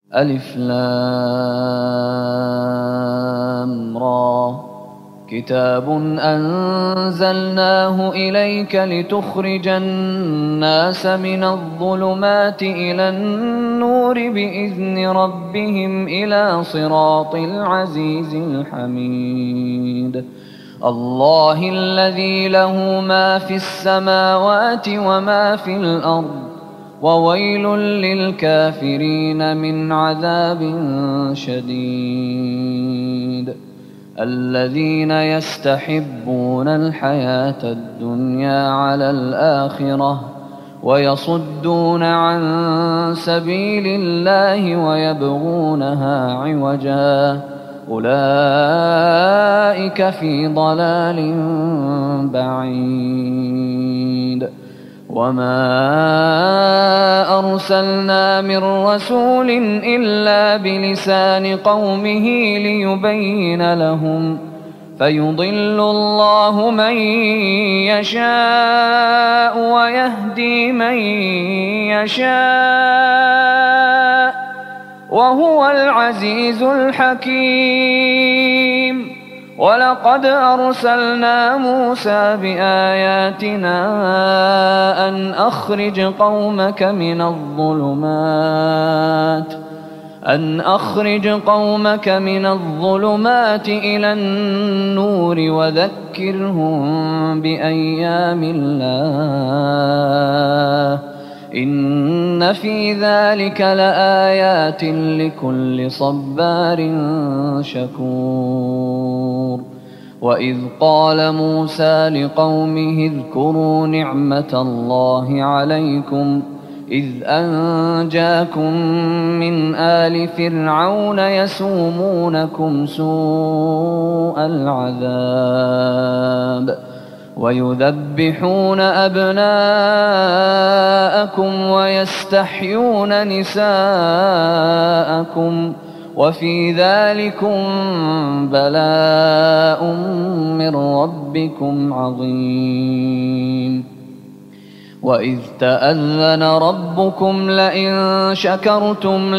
ألف لام را كتاب أنزلناه إليك لتخرج الناس من الظلمات إلى النور بإذن ربهم إلى صراط العزيز الحميد الله الذي له ما في السماوات وما في الأرض وويل للكافرين من عذاب شديد الذين يستحبون الحياة الدنيا على الآخرة ويصدون عن سبيل الله ويبغونها عوجا أولئك في ضلال بعيد وما أرسلنا من رسول إلا بلسان قومه ليبين لهم فيضل الله من يشاء ويهدي من يشاء وهو العزيز الحكيم ولقد أرسلنا موسى بآياتنا أن أخرج قومك من الظلمات إلى النور وذكرهم بأيام الله إن في ذلك لآيات لكل صبار شكور وإذ قال موسى لقومه اذكروا نعمة الله عليكم إذ أنجاكم من آل فرعون يسومونكم سوء العذاب ويذبحون أبناءكم ويستحيون نساءكم وفي ذلكم بلاء من ربكم عظيم وإذ تأذن ربكم لئن شكرتم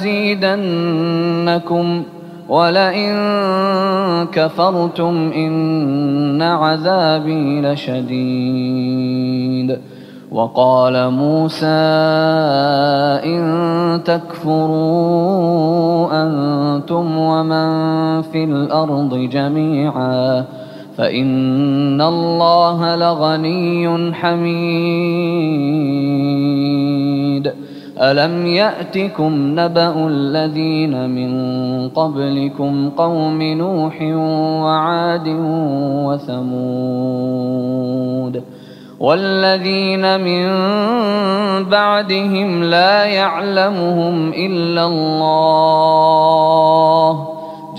لأزيدنكم ولئن كفرتم إن عذابي لشديد وقال موسى إن تكفروا أنتم ومن في الأرض جميعا فإن الله لغني حميد ألم يأتكم نبأ الذين من قبلكم قوم نوح وعاد وثمود والذين من بعدهم لا يعلمهم إلا الله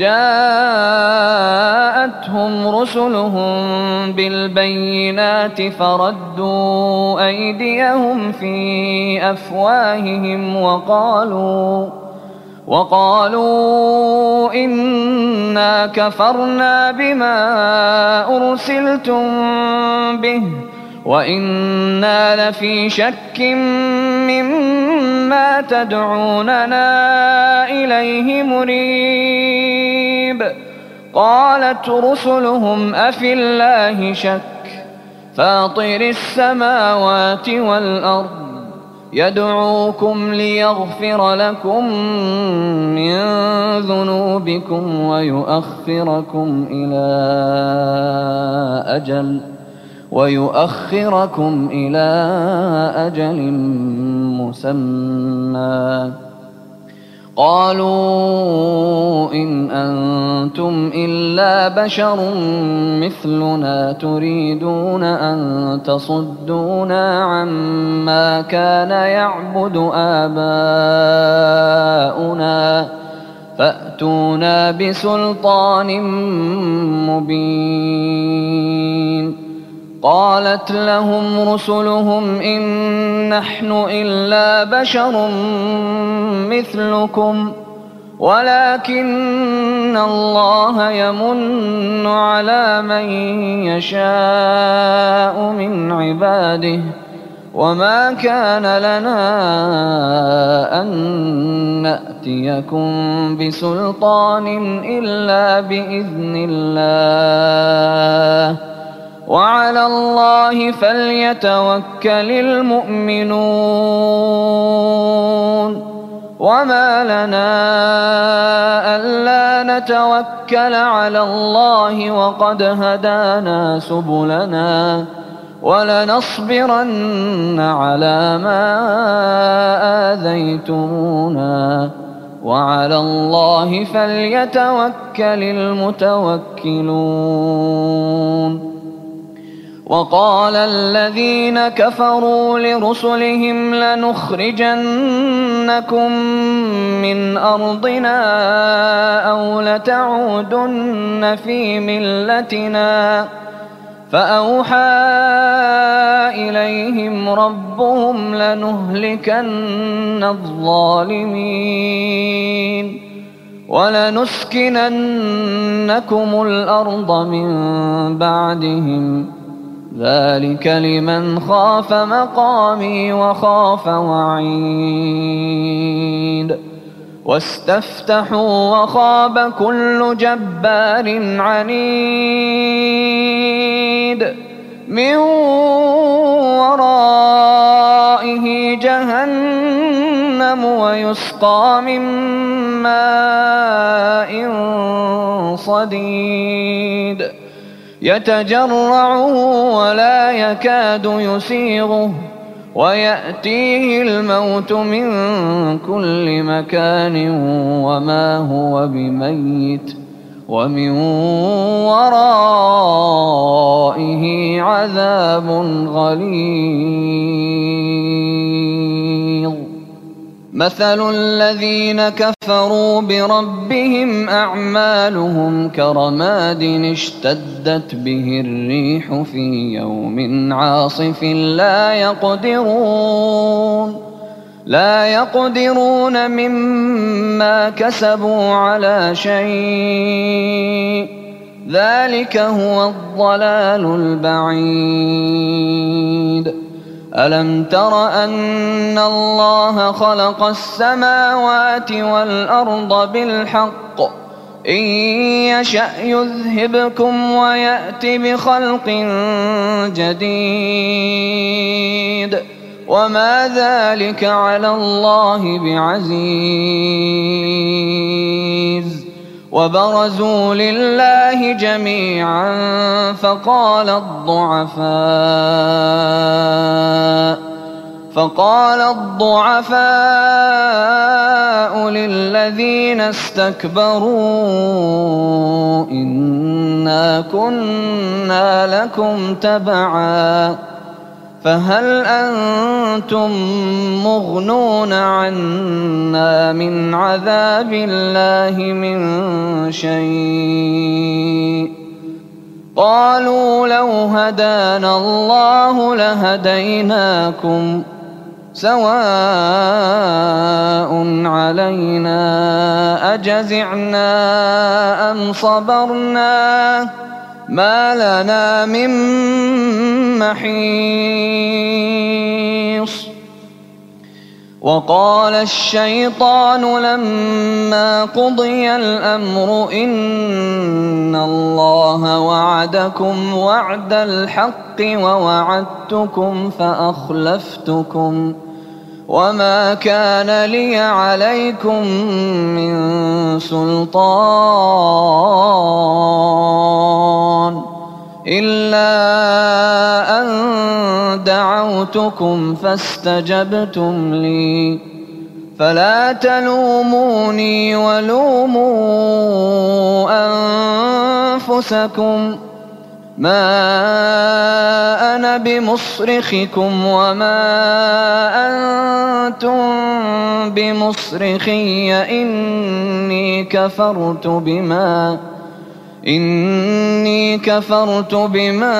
جاءتهم رسلهم بالبينات فردوا أيديهم في أفواههم وقالوا إنا كفرنا بما أرسلتم به وإنا لفي شك مما تدعوننا إليه مريب قالت رسلهم أفي الله شك فاطر السماوات والأرض يدعوكم ليغفر لكم من ذنوبكم ويؤخركم إلى أجل مسمى قالوا إن أنتم إلا بشر مثلنا تريدون أن تصدونا عما كان يعبد آباؤنا فأتونا بسلطان مبين قالت لهم رسلهم إن نحن إلا بشر مثلكم ولكن الله يمن على من يشاء من عباده وما كان لنا أن نأتيكم بسلطان إلا بإذن الله وعلى الله فليتوكل المؤمنون وما لنا ألا نتوكل على الله وقد هدانا سبلنا ولنصبرن على ما آذيتمونا وعلى الله فليتوكل المتوكلون وقال الذين كفروا لرسلهم لنخرجنكم من أرضنا أو لتعودن في ملتنا فأوحى إليهم ربهم لنهلكن الظالمين ولنسكننكم الأرض من بعدهم ذلك لمن خاف مقامي وخاف وعيد واستفتحوا وخاب كل جبار عنيد من ورائه جهنم ويسقى من ماء صديد يتجرعه ولا يكاد يسيغه ويأتيه الموت من كل مكان وما هو بميت ومن ورائه عذاب غليظ مثل الذين كفروا بربهم أعمالهم كرماد اشتدت به الريح في يوم عاصف لا يقدرون مما كسبوا على شيء ذلك هو الضلال البعيد ألم تر أن الله خلق السماوات والأرض بالحق إن يشأ يذهبكم ويأت بخلق جديد وما ذلك على الله بعزيز وبرزوا لله جميعا فقال الضعفاء للذين استكبروا إنا كنا لكم تبعا فهل أنتم مغنون عنا من عذاب الله من شيء قالوا لو هدانا الله لهديناكم سواء علينا أجزعنا أم صبرنا ما لنا من محيص وقال الشيطان لما قضي الأمر إن الله وعدكم وعد الحق ووعدتكم فأخلفتكم وما كان لي عليكم من سلطان إلا أن دعوتكم فاستجبتم لي فلا تلوموني ولوموا أنفسكم ما أنا بمصرخكم وما أنتم بمصرخي إني كفرت بما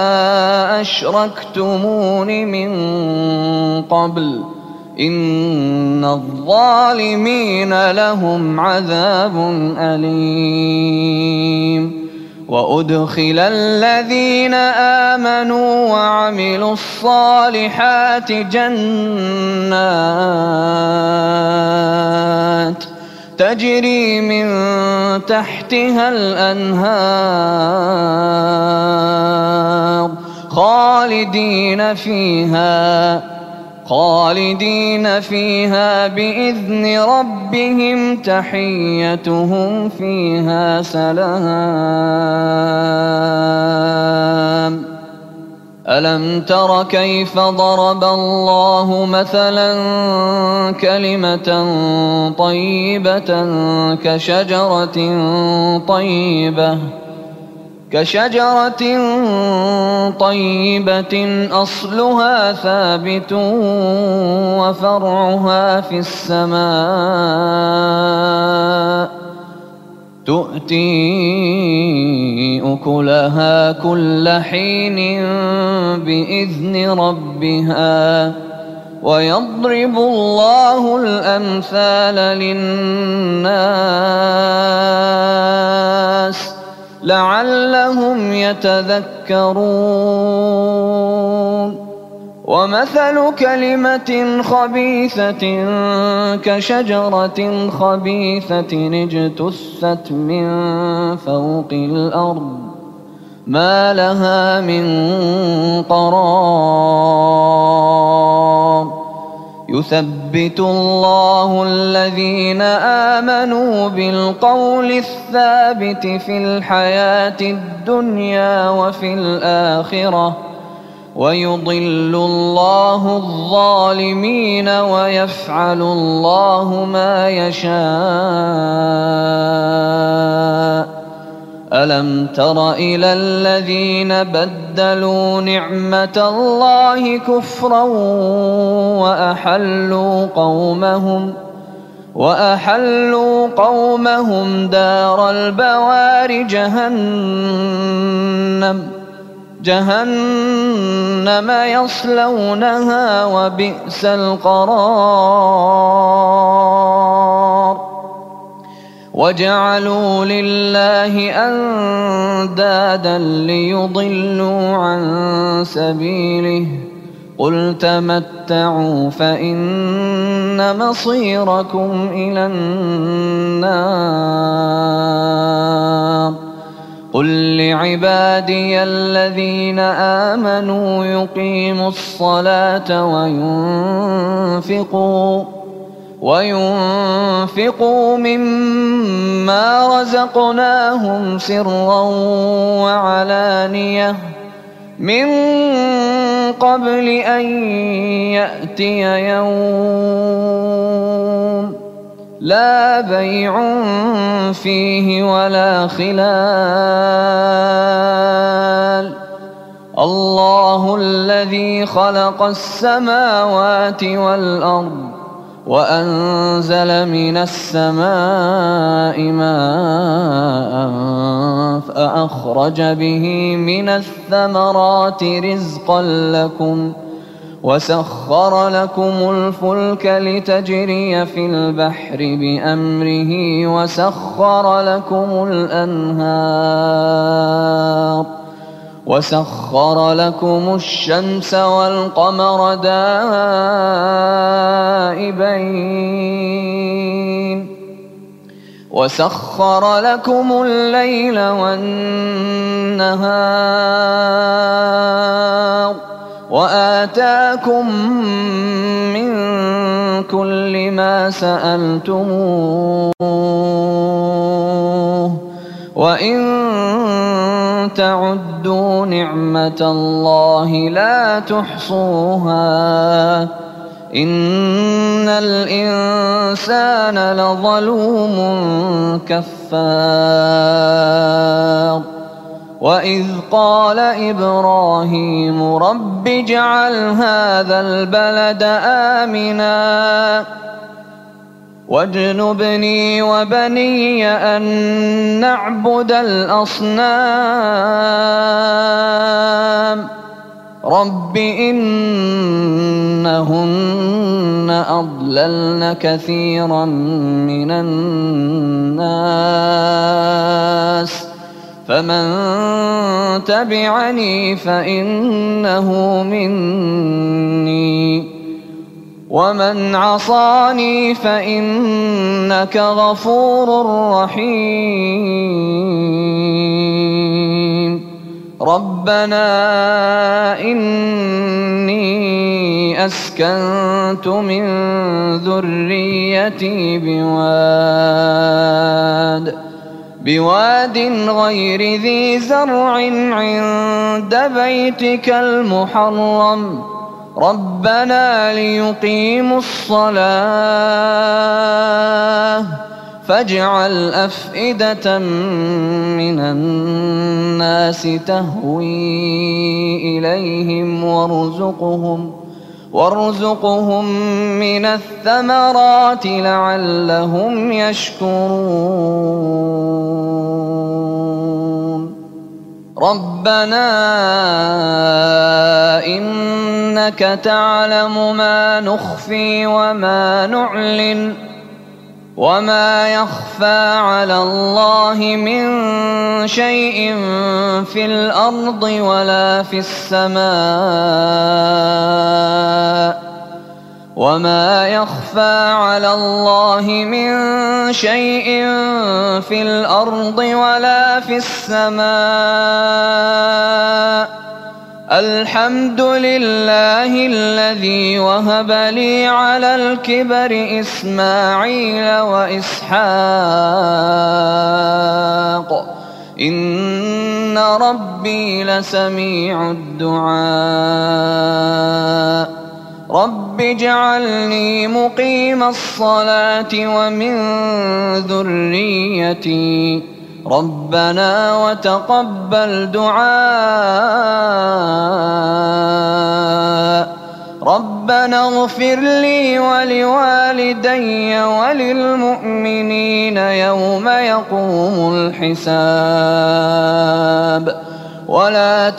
أشركتمون من قبل إن الظالمين لهم عذاب أليم وأدخل الذين آمنوا وعملوا الصالحات جنات تجري من تحتها الأنهار خالدين فيها بإذن ربهم تحيتهم فيها سلام. ألم تر كيف ضرب الله مثلا كلمة طيبة كشجرة طيبة أصلها ثابت وفرعها في السماء تؤتي أكلها كل حين بإذن ربها ويضرب الله الأمثال للناس لعلهم يتذكرون. ومثل كلمة خبيثة كشجرة خبيثة اجتثت من فوق الأرض ما لها من قرار. يثبت الله الذين آمنوا بالقول الثابت في الحياة الدنيا وفي الآخرة ويضل الله الظالمين ويفعل الله ما يشاء. ألم تر إلى الذين بدلوا نعمة الله كفرا وأحلوا قومهم دار البوار جهنم يصلونها وبئس القرار. وجعلوا لله أندادا ليضلوا عن سبيله قل تمتعوا فإن مصيركم إلى النار. قل لعبادي الذين آمنوا يقيموا الصلاة وينفقوا مما رزقناهم سرا وعلانية من قبل أن يأتي يوم لا بيع فيه ولا خلال. الله الذي خلق السماوات والأرض وأنزل من السماء ماء فأخرج به من الثمرات رزقا لكم وسخر لكم الفلك لتجري في البحر بأمره وسخر لكم الشمس والقمر دائبين وسخر لكم الليل والنهار وآتاكم من كل ما سألتموه وإن تعدوا نعمة الله لا تحصوها إن الإنسان لظلوم كفار. وإذ قال إبراهيم رب اجعل هذا البلد آمنا واجنبني وبني أن نعبد الأصنام رب إنهن أضللن كثيرا من الناس فمن تبعني فإنه مني ومن عصاني فإنك غفور رحيم ربنا إني أسكنت من ذريتي بواد غير ذي زرع عند بيتك المحرم ربنا ليقيموا الصلاة فاجعل أفئدة من الناس تهوي إليهم وارزقهم من الثمرات لعلهم يشكرون ربنا إنك تعلم ما نخفي وما نعلن وما يخفى على الله من شيء في الأرض ولا في السماء وما يخفى على الله من شيء في الأرض ولا في السماء الحمد لله الذي وهب لي على الكبر إسماعيل وإسحاق إن ربي لسميع الدعاء رب اجعلني مقيم الصلاة ومن ذريتي ربنا وتقبل دعاء ربنا اغفر لي ولوالدي وللمؤمنين يوم يقوم الحساب ولا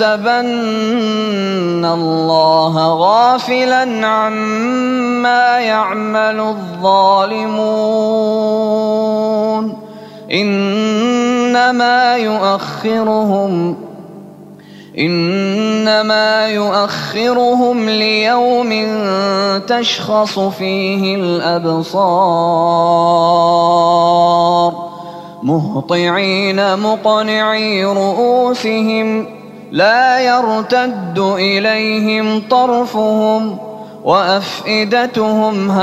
تحسبن الله غافلا عما يعمل الظالمون إنما يؤخرهم ليوم تشخص فيه الأبصار مهطعين مقنعي رؤوسهم لا يرتد إليهم طرفهم وأفئدتهم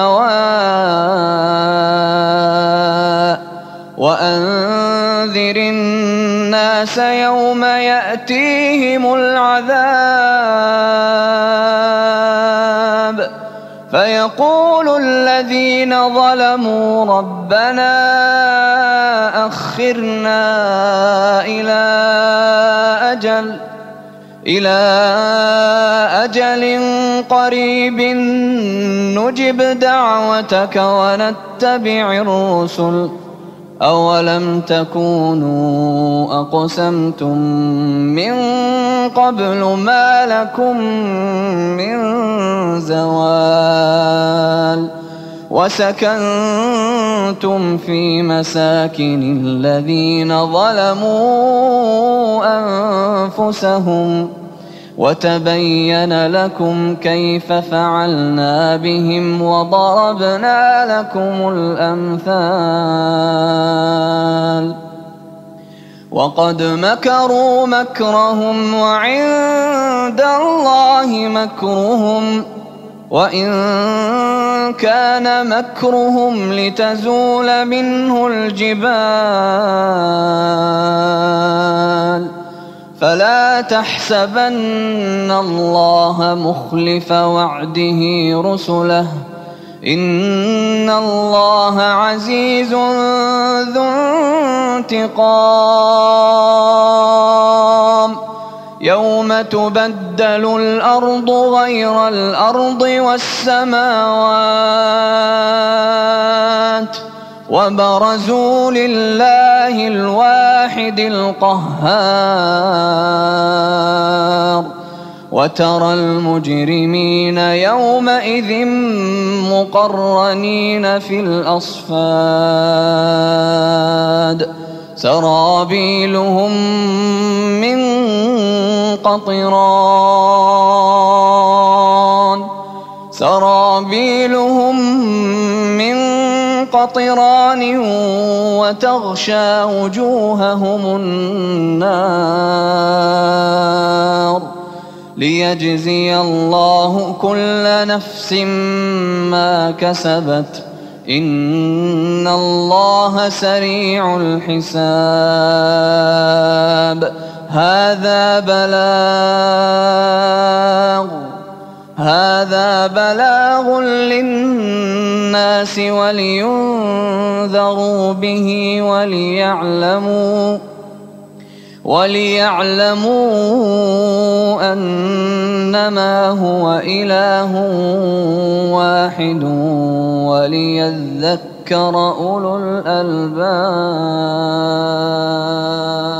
هواء وأنذر الناس يوم يأتيهم العذاب فيقول الذين ظلموا ربنا أخرنا إلى أجل قريب نجب دعوتك ونتبع الرسل أولم تكونوا أقسمتم من قبل ما لكم من زوال وسكنتم في مساكن الذين ظلموا أنفسهم وتبين لكم كيف فعلنا بهم وضربنا لكم الأمثال وقد مكروا مكرهم وعند الله مكرهم وإن كان مكرهم لتزول منه الجبال فلا تحسبن الله مخلف وعده رسله إن الله عزيز ذو انتقام يوم تبدل الأرض غير الأرض والسماوات وبرزوا لله الواحد القهار وترى المجرمين يومئذ مقرنين في الأصفاد سرابيلهم من قطران وتغشى وجوههم النار ليجزي الله كل نفس ما كسبت إن الله سريع الحساب. هذا بلاغ للناس ولينذروا به وليعلموا أنما هو إله واحد وليذكر أولو الألباب.